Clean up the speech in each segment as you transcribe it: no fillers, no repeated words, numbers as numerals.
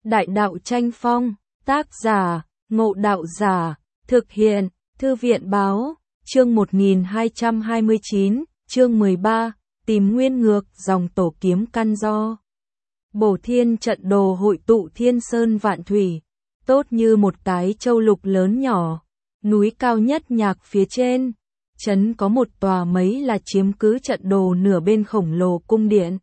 Đại đạo tranh phong, tác giả, Ngộ Đạo Giả, thực hiện, Thư viện báo, chương 1229, chương 13, tìm nguyên ngược dòng tổ kiếm căn do. Bổ thiên trận đồ hội tụ thiên sơn vạn thủy, tốt như một cái châu lục lớn nhỏ, núi cao nhất nhạc phía trên, trấn có một tòa mấy là chiếm cứ trận đồ nửa bên khổng lồ cung điện.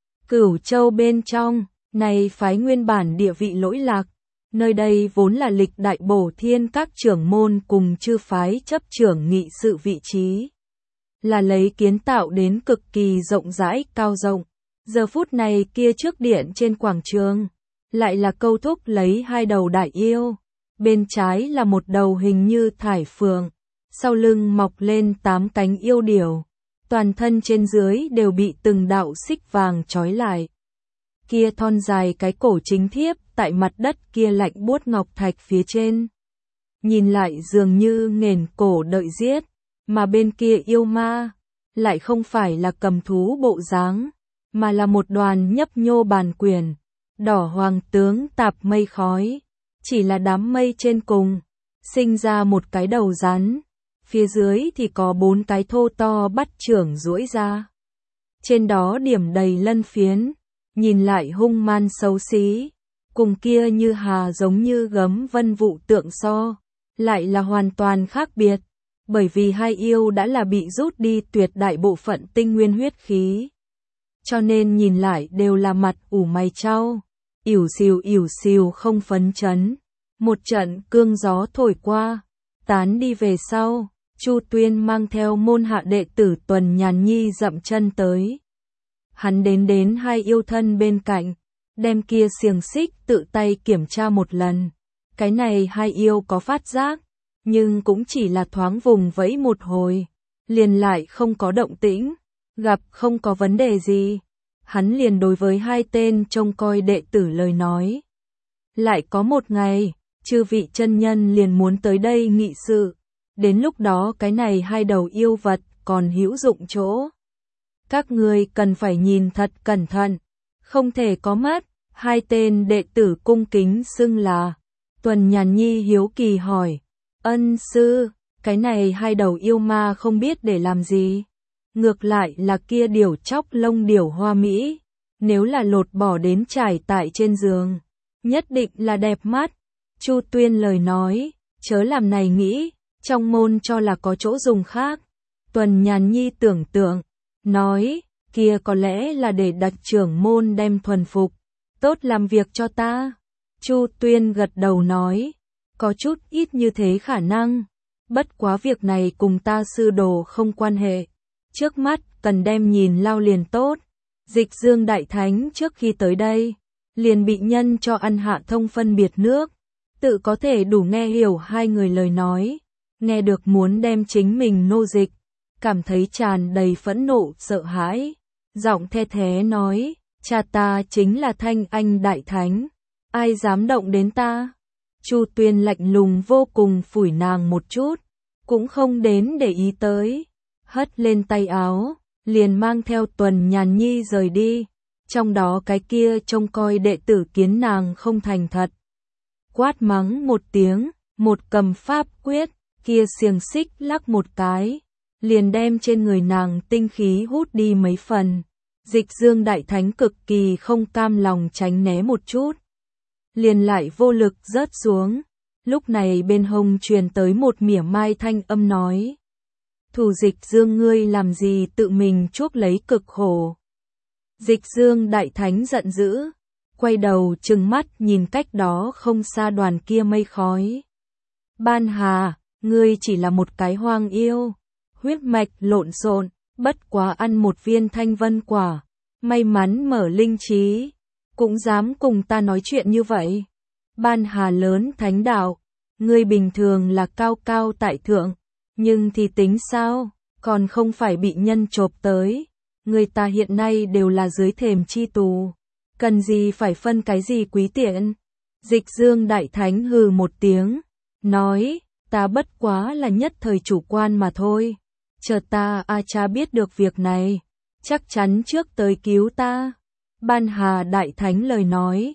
Cửu châu bên trong, này phái nguyên bản địa vị lỗi lạc, nơi đây vốn là lịch đại bổ thiên các trưởng môn cùng chư phái chấp trưởng nghị sự vị trí. Là lấy kiến tạo đến cực kỳ rộng rãi cao rộng, giờ phút này kia trước điện trên quảng trường, lại là câu thúc lấy hai đầu đại yêu, bên trái là một đầu hình như thải phượng, sau lưng mọc lên 8 cánh yêu điểu, toàn thân trên dưới đều bị từng đạo xích vàng trói lại. Kia thon dài cái cổ chính thiếp tại mặt đất kia lạnh buốt ngọc thạch phía trên. Nhìn lại dường như nghển cổ đợi giết, mà bên kia yêu ma, lại không phải là cầm thú bộ dáng, mà là một đoàn nhấp nhô bàn quyền, đỏ hoàng tướng tạp mây khói, chỉ là đám mây trên cùng, sinh ra một cái đầu rắn, phía dưới thì có 4 cái thô to bắt trưởng duỗi ra. Trên đó điểm đầy lân phiến, nhìn lại hung man xấu xí, cùng kia như hà giống như gấm vân vụ tượng so, lại là hoàn toàn khác biệt, bởi vì hai yêu đã là bị rút đi tuyệt đại bộ phận tinh nguyên huyết khí. Cho nên nhìn lại đều là mặt ủ mày chau, ỉu xìu không phấn chấn. Một trận cương gió thổi qua, tán đi về sau, Chu Tuyên mang theo môn hạ đệ tử Tuần Nhàn Nhi dậm chân tới. Hắn đến hai yêu thân bên cạnh, đem kia xiềng xích tự tay kiểm tra một lần. Cái này hai yêu có phát giác, nhưng cũng chỉ là thoáng vùng vẫy một hồi, liền lại không có động tĩnh, gặp không có vấn đề gì. Hắn liền đối với hai tên trông coi đệ tử lời nói. Lại có một ngày, chư vị chân nhân liền muốn tới đây nghị sự, đến lúc đó cái này hai đầu yêu vật còn hữu dụng chỗ. Các ngươi cần phải nhìn thật cẩn thận, không thể có mắt. Hai tên đệ tử cung kính xưng là. Tuần Nhàn Nhi hiếu kỳ hỏi, ân sư, cái này hai đầu yêu ma không biết để làm gì. Ngược lại là kia điểu chóc lông điểu hoa mỹ, nếu là lột bỏ đến trải tại trên giường, nhất định là đẹp mắt. Chu Tuyên lời nói, chớ làm này nghĩ, trong môn cho là có chỗ dùng khác. Tuần Nhàn Nhi tưởng tượng, nói, kia có lẽ là để đặt trưởng môn đem thuần phục, tốt làm việc cho ta. Chu Tuyên gật đầu nói, có chút ít như thế khả năng, bất quá việc này cùng ta sư đồ không quan hệ. Trước mắt cần đem nhìn lao liền tốt. Dịch Dương Đại Thánh trước khi tới đây, liền bị nhân cho ăn hạ thông phân biệt nước, tự có thể đủ nghe hiểu hai người lời nói, nghe được muốn đem chính mình nô dịch, cảm thấy tràn đầy phẫn nộ sợ hãi, giọng the thế nói, cha ta chính là Thanh Anh Đại Thánh, ai dám động đến ta. Chu Tuyên lạnh lùng vô cùng phủi nàng một chút, cũng không đến để ý tới, hất lên tay áo, liền mang theo Tuần Nhàn Nhi rời đi, trong đó cái kia trông coi đệ tử kiến nàng không thành thật. Quát mắng một tiếng, một cầm pháp quyết, kia xiềng xích lắc một cái, liền đem trên người nàng tinh khí hút đi mấy phần. Dịch Dương Đại Thánh cực kỳ không cam lòng tránh né một chút, liền lại vô lực rớt xuống. Lúc này bên hông truyền tới một mỉa mai thanh âm nói, Thủ Dịch Dương ngươi làm gì tự mình chuốc lấy cực khổ. Dịch Dương Đại Thánh giận dữ, quay đầu trừng mắt nhìn cách đó không xa đoàn kia mây khói. Ban Hà, ngươi chỉ là một cái hoang yêu, huyết mạch lộn xộn, bất quá ăn một viên thanh vân quả, may mắn mở linh trí, cũng dám cùng ta nói chuyện như vậy. Ban Hà lớn thánh đạo, ngươi bình thường là cao cao tại thượng, nhưng thì tính sao, còn không phải bị nhân chộp tới. Người ta hiện nay đều là dưới thềm chi tù, cần gì phải phân cái gì quý tiện. Dịch Dương Đại Thánh hừ một tiếng, nói, ta bất quá là nhất thời chủ quan mà thôi. Chờ ta cha biết được việc này, chắc chắn trước tới cứu ta. Ban Hà Đại Thánh lời nói,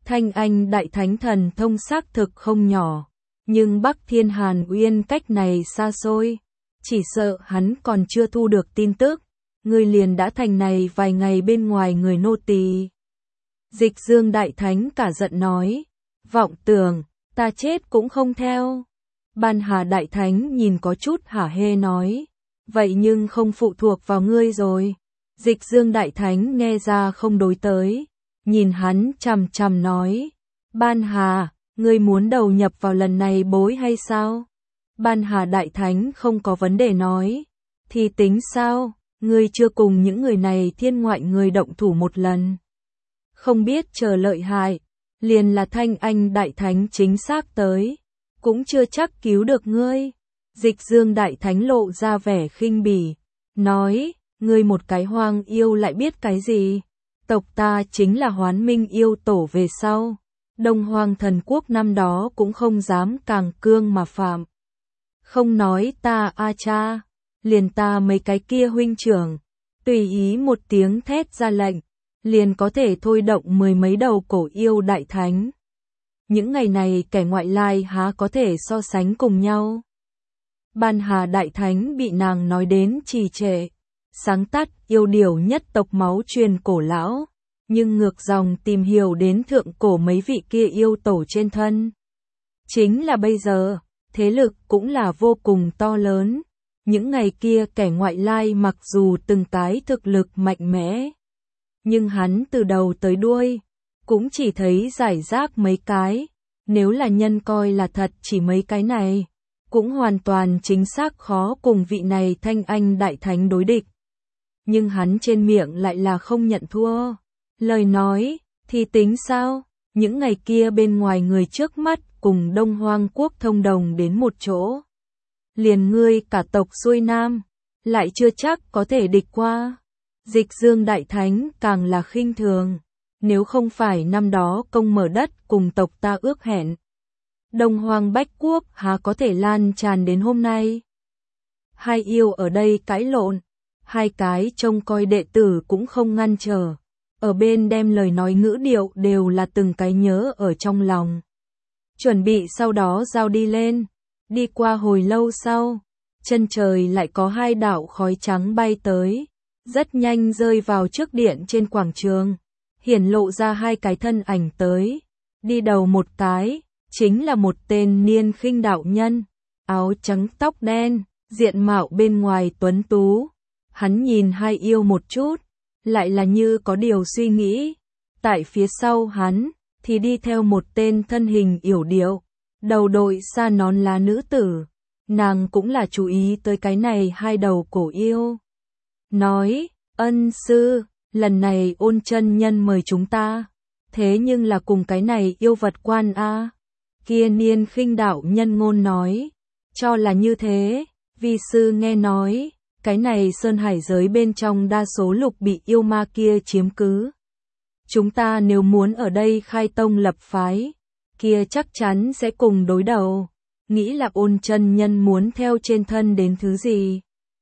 Thanh Anh Đại Thánh thần thông xác thực không nhỏ, nhưng Bắc Thiên Hàn Uyên cách này xa xôi, chỉ sợ hắn còn chưa thu được tin tức, ngươi liền đã thành này vài ngày bên ngoài người nô tỳ. Dịch Dương Đại Thánh cả giận nói, vọng tưởng, ta chết cũng không theo. Ban Hà Đại Thánh nhìn có chút hả hê nói, vậy nhưng không phụ thuộc vào ngươi rồi. Dịch Dương Đại Thánh nghe ra không đối tới, nhìn hắn chằm chằm nói, Ban Hà, ngươi muốn đầu nhập vào lần này bối hay sao? Ban Hà Đại Thánh không có vấn đề nói, thì tính sao, ngươi chưa cùng những người này thiên ngoại người động thủ một lần. Không biết chờ lợi hại, liền là Thanh Anh Đại Thánh chính xác tới, cũng chưa chắc cứu được ngươi. Dịch Dương Đại Thánh lộ ra vẻ khinh bỉ, nói, ngươi một cái hoang yêu lại biết cái gì? Tộc ta chính là Hoán Minh yêu tổ về sau. Đông Hoang Thần Quốc năm đó cũng không dám càng cương mà phạm. Không nói ta a cha, liền ta mấy cái kia huynh trưởng, tùy ý một tiếng thét ra lệnh, liền có thể thôi động mười mấy đầu cổ yêu đại thánh. Những ngày này kẻ ngoại lai há có thể so sánh cùng nhau. Ban Hà Đại Thánh bị nàng nói đến trì trệ, sáng tắt yêu điều nhất tộc máu truyền cổ lão, nhưng ngược dòng tìm hiểu đến thượng cổ mấy vị kia yêu tổ trên thân. Chính là bây giờ, thế lực cũng là vô cùng to lớn. Những ngày kia kẻ ngoại lai mặc dù từng cái thực lực mạnh mẽ, nhưng hắn từ đầu tới đuôi, cũng chỉ thấy giải rác mấy cái. Nếu là nhân coi là thật chỉ mấy cái này, cũng hoàn toàn chính xác khó cùng vị này Thanh Anh Đại Thánh đối địch. Nhưng hắn trên miệng lại là không nhận thua. Lời nói, thì tính sao? Những ngày kia bên ngoài người trước mắt cùng Đông Hoang Quốc thông đồng đến một chỗ. Liền ngươi cả tộc xuôi nam, lại chưa chắc có thể địch qua. Dịch Dương Đại Thánh càng là khinh thường. Nếu không phải năm đó công mở đất cùng tộc ta ước hẹn, Đông Hoang Bách Quốc há có thể lan tràn đến hôm nay. Hai yêu ở đây cãi lộn, hai cái trông coi đệ tử cũng không ngăn trở, ở bên đem lời nói ngữ điệu đều là từng cái nhớ ở trong lòng. Chuẩn bị sau đó giao đi lên, đi qua hồi lâu sau, chân trời lại có hai đạo khói trắng bay tới, rất nhanh rơi vào trước điện trên quảng trường. Hiển lộ ra hai cái thân ảnh tới, đi đầu một cái, chính là một tên niên khinh đạo nhân, áo trắng tóc đen, diện mạo bên ngoài tuấn tú. Hắn nhìn hai yêu một chút, lại là như có điều suy nghĩ. Tại phía sau hắn, thì đi theo một tên thân hình yểu điệu, đầu đội sa nón lá nữ tử. Nàng cũng là chú ý tới cái này hai đầu cổ yêu. Nói, ân sư, lần này Ôn chân nhân mời chúng ta, thế nhưng là cùng cái này yêu vật quan a. Kia niên khinh đạo nhân ngôn nói, cho là như thế, vi sư nghe nói, cái này sơn hải giới bên trong đa số lục bị yêu ma kia chiếm cứ. Chúng ta nếu muốn ở đây khai tông lập phái, kia chắc chắn sẽ cùng đối đầu, nghĩ là Ôn chân nhân muốn theo trên thân đến thứ gì.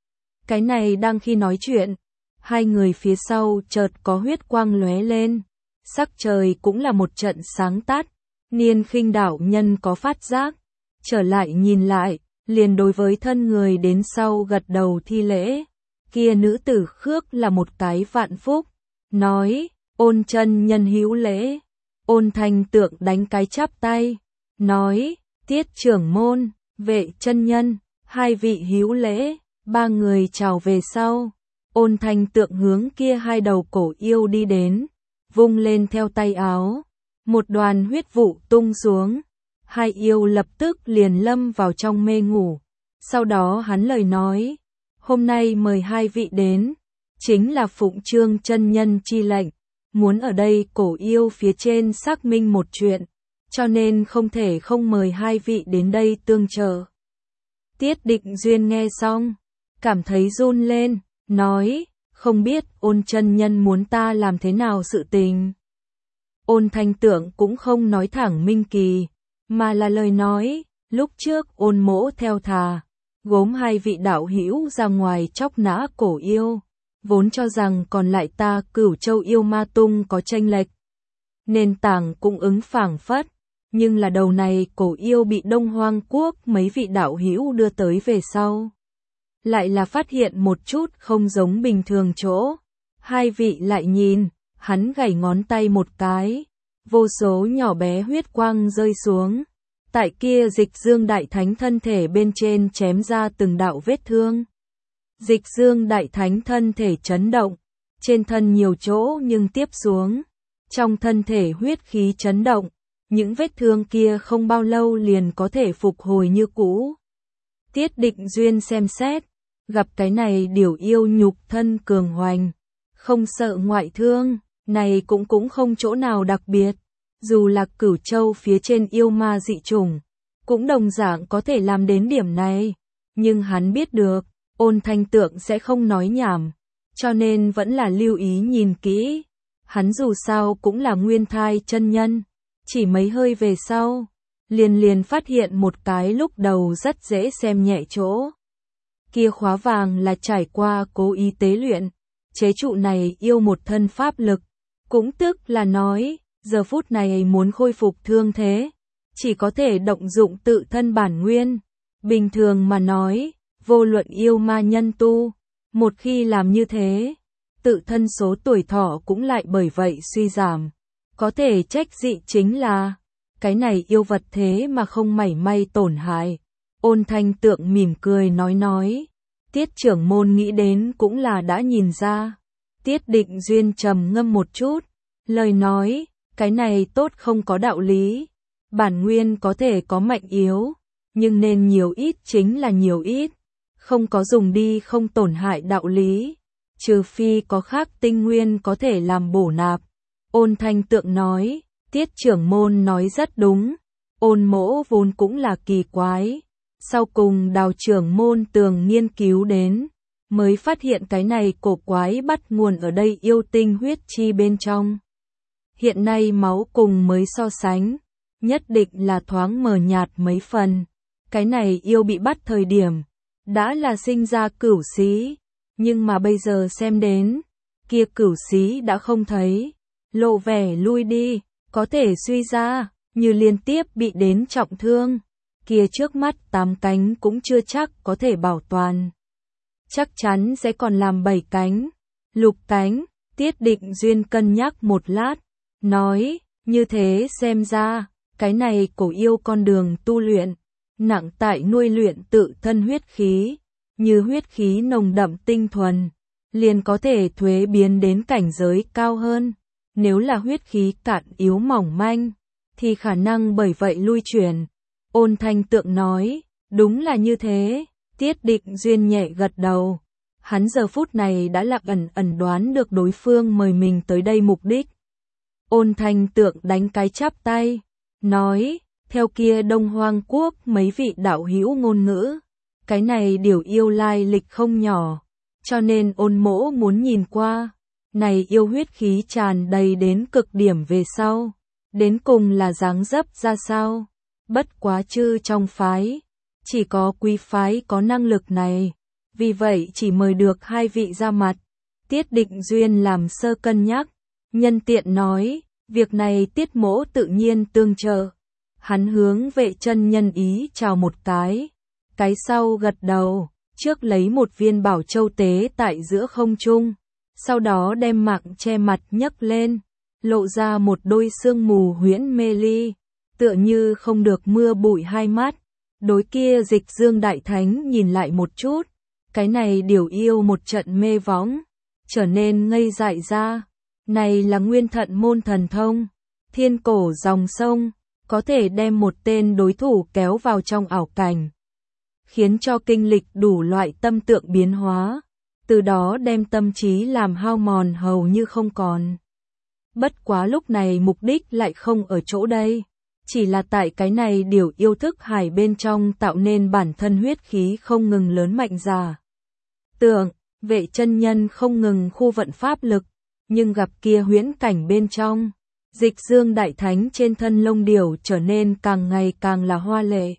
Cái này đang khi nói chuyện, hai người phía sau chợt có huyết quang lóe lên, sắc trời cũng là một trận sáng tắt. Niên khinh đạo nhân có phát giác, trở lại nhìn lại, liền đối với thân người đến sau gật đầu thi lễ. Kia nữ tử khước là một cái vạn phúc, nói, Ôn chân nhân hữu lễ. Ôn Thanh Tượng đánh cái chắp tay, nói, Tiết trưởng môn, Vệ chân nhân, hai vị hữu lễ. Ba người chào về sau. Ôn Thanh Tượng hướng kia hai đầu cổ yêu đi đến, vung lên theo tay áo, một đoàn huyết vụ tung xuống, hai yêu lập tức liền lâm vào trong mê ngủ. Sau đó hắn lời nói, hôm nay mời hai vị đến, chính là phụng Trương chân nhân chi lệnh, muốn ở đây cổ yêu phía trên xác minh một chuyện, cho nên không thể không mời hai vị đến đây tương trợ. Tiết Định Duyên nghe xong, cảm thấy run lên, nói, không biết Ôn chân nhân muốn ta làm thế nào sự tình. Ôn Thanh Tượng cũng không nói thẳng minh kỳ, mà là lời nói, lúc trước Ôn mỗ theo thà, gốm hai vị đạo hữu ra ngoài chóc nã cổ yêu, vốn cho rằng còn lại ta Cửu Châu yêu ma tung có chênh lệch. nền tảng cung ứng phảng phất, nhưng là đầu này cổ yêu bị Đông Hoang Quốc mấy vị đạo hữu đưa tới về sau. Lại là phát hiện một chút không giống bình thường chỗ. Hai vị lại nhìn, hắn gảy ngón tay một cái, vô số nhỏ bé huyết quang rơi xuống. Tại kia Dịch Dương Đại Thánh thân thể bên trên chém ra từng đạo vết thương. Dịch Dương Đại Thánh thân thể chấn động, trên thân nhiều chỗ nhưng tiếp xuống. Trong thân thể huyết khí chấn động, những vết thương kia không bao lâu liền có thể phục hồi như cũ. Tiết Định Duyên xem xét, gặp cái này điều yêu nhục thân cường hoành, không sợ ngoại thương, này cũng không chỗ nào đặc biệt. Dù là Cửu Châu phía trên yêu ma dị chủng, cũng đồng dạng có thể làm đến điểm này. Nhưng hắn biết được, Ôn Thanh Tượng sẽ không nói nhảm, cho nên vẫn là lưu ý nhìn kỹ. Hắn dù sao cũng là nguyên thai chân nhân, chỉ mấy hơi về sau, liền phát hiện một cái lúc đầu rất dễ xem nhẹ chỗ. Kia khóa vàng là trải qua cố ý tế luyện, chế trụ này yêu một thân pháp lực, cũng tức là nói, giờ phút này muốn khôi phục thương thế, chỉ có thể động dụng tự thân bản nguyên. Bình thường mà nói, vô luận yêu ma nhân tu, một khi làm như thế, tự thân số tuổi thọ cũng lại bởi vậy suy giảm. Có thể trách dị chính là, cái này yêu vật thế mà không mảy may tổn hại. Ôn Thanh Tượng mỉm cười nói, Tiết trưởng môn nghĩ đến cũng là đã nhìn ra. Tiết Định Duyên trầm ngâm một chút, lời nói, cái này tốt không có đạo lý. Bản nguyên có thể có mạnh yếu, nhưng nên nhiều ít chính là nhiều ít, không có dùng đi không tổn hại đạo lý, trừ phi có khác tinh nguyên có thể làm bổ nạp. Ôn Thanh Tượng nói, Tiết trưởng môn nói rất đúng, Ôn mỗ vốn cũng là kỳ quái, sau cùng Đào trưởng môn tường nghiên cứu đến, mới phát hiện cái này cổ quái bắt nguồn ở đây yêu tinh huyết chi bên trong. Hiện nay máu cùng mới so sánh, nhất định là thoáng mờ nhạt mấy phần. Cái này yêu bị bắt thời điểm, đã là sinh ra cửu xí, nhưng mà bây giờ xem đến, kia cửu xí đã không thấy, lộ vẻ lui đi, có thể suy ra, như liên tiếp bị đến trọng thương, kia trước mắt 8 cánh cũng chưa chắc có thể bảo toàn. Chắc chắn sẽ còn làm 7 cánh, lục cánh. Tiết Định Duyên cân nhắc một lát, nói, như thế xem ra, cái này cổ yêu con đường tu luyện, nặng tại nuôi luyện tự thân huyết khí, như huyết khí nồng đậm tinh thuần, liền có thể thuế biến đến cảnh giới cao hơn. Nếu là huyết khí cạn yếu mỏng manh, thì khả năng bởi vậy lui chuyển. Ôn Thanh Tượng nói, đúng là như thế. Tiết Định Duyên nhẹ gật đầu. Hắn giờ phút này đã lạc ẩn đoán được đối phương mời mình tới đây mục đích. Ôn Thanh Tượng đánh cái chắp tay, nói, theo kia Đông Hoang Quốc mấy vị đạo hữu ngôn ngữ, cái này điều yêu lai lịch không nhỏ, cho nên ôn mỗ muốn nhìn qua. Này yêu huyết khí tràn đầy đến cực điểm về sau, đến cùng là dáng dấp ra sao? Bất quá chư trong phái, chỉ có quý phái có năng lực này, vì vậy chỉ mời được 2 vị ra mặt. Tiết Định Duyên làm sơ cân nhắc, nhân tiện nói, việc này Tiết mỗ tự nhiên tương trợ. Hắn hướng Vệ chân nhân ý chào một cái sau gật đầu, trước lấy một viên bảo châu tế tại giữa không trung, sau đó đem mạng che mặt nhấc lên, lộ ra một đôi sương mù huyễn mê ly, tựa như không được mưa bụi hai mắt. Đối kia Dịch Dương Đại Thánh nhìn lại một chút, cái này điều yêu một trận mê võng, trở nên ngây dại ra. Này là nguyên thận môn thần thông, thiên cổ dòng sông, có thể đem một tên đối thủ kéo vào trong ảo cảnh, khiến cho kinh lịch đủ loại tâm tượng biến hóa, từ đó đem tâm trí làm hao mòn hầu như không còn. Bất quá lúc này mục đích lại không ở chỗ đây, chỉ là tại cái này điều yêu thức hải bên trong tạo nên bản thân huyết khí không ngừng lớn mạnh ra. Tượng, Vệ chân nhân không ngừng khu vận pháp lực, nhưng gặp kia huyễn cảnh bên trong, Dịch Dương Đại Thánh trên thân lông điểu trở nên càng ngày càng là hoa lệ.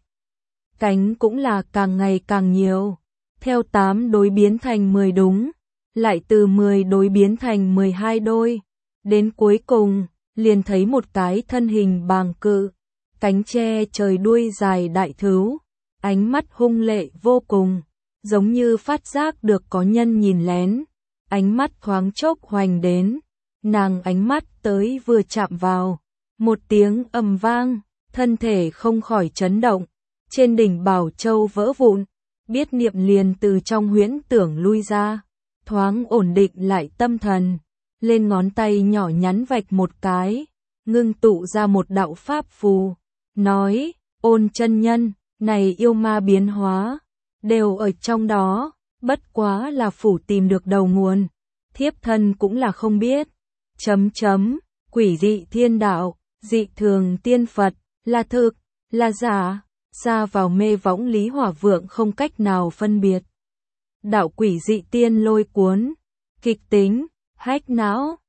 Cánh cũng là càng ngày càng nhiều, theo 8 đối biến thành 10 đúng, lại từ 10 đối biến thành 12 đôi, đến cuối cùng, liền thấy một cái thân hình bàng cự, cánh che trời đuôi dài đại thứu, ánh mắt hung lệ vô cùng, giống như phát giác được có nhân nhìn lén, ánh mắt thoáng chốc hoành đến, nàng ánh mắt tới vừa chạm vào, một tiếng ầm vang, thân thể không khỏi chấn động, trên đỉnh Bảo Châu vỡ vụn, biết niệm liền từ trong huyễn tưởng lui ra, thoáng ổn định lại tâm thần, lên ngón tay nhỏ nhắn vạch một cái, ngưng tụ ra một đạo pháp phù, nói, Ôn chân nhân, này yêu ma biến hóa, đều ở trong đó, bất quá là phủ tìm được đầu nguồn, thiếp thân cũng là không biết, quỷ dị thiên đạo, dị thường tiên Phật, là thực, là giả, ra vào mê võng Lý Hỏa Vượng không cách nào phân biệt. Đạo quỷ dị tiên lôi cuốn, kịch tính, hách não,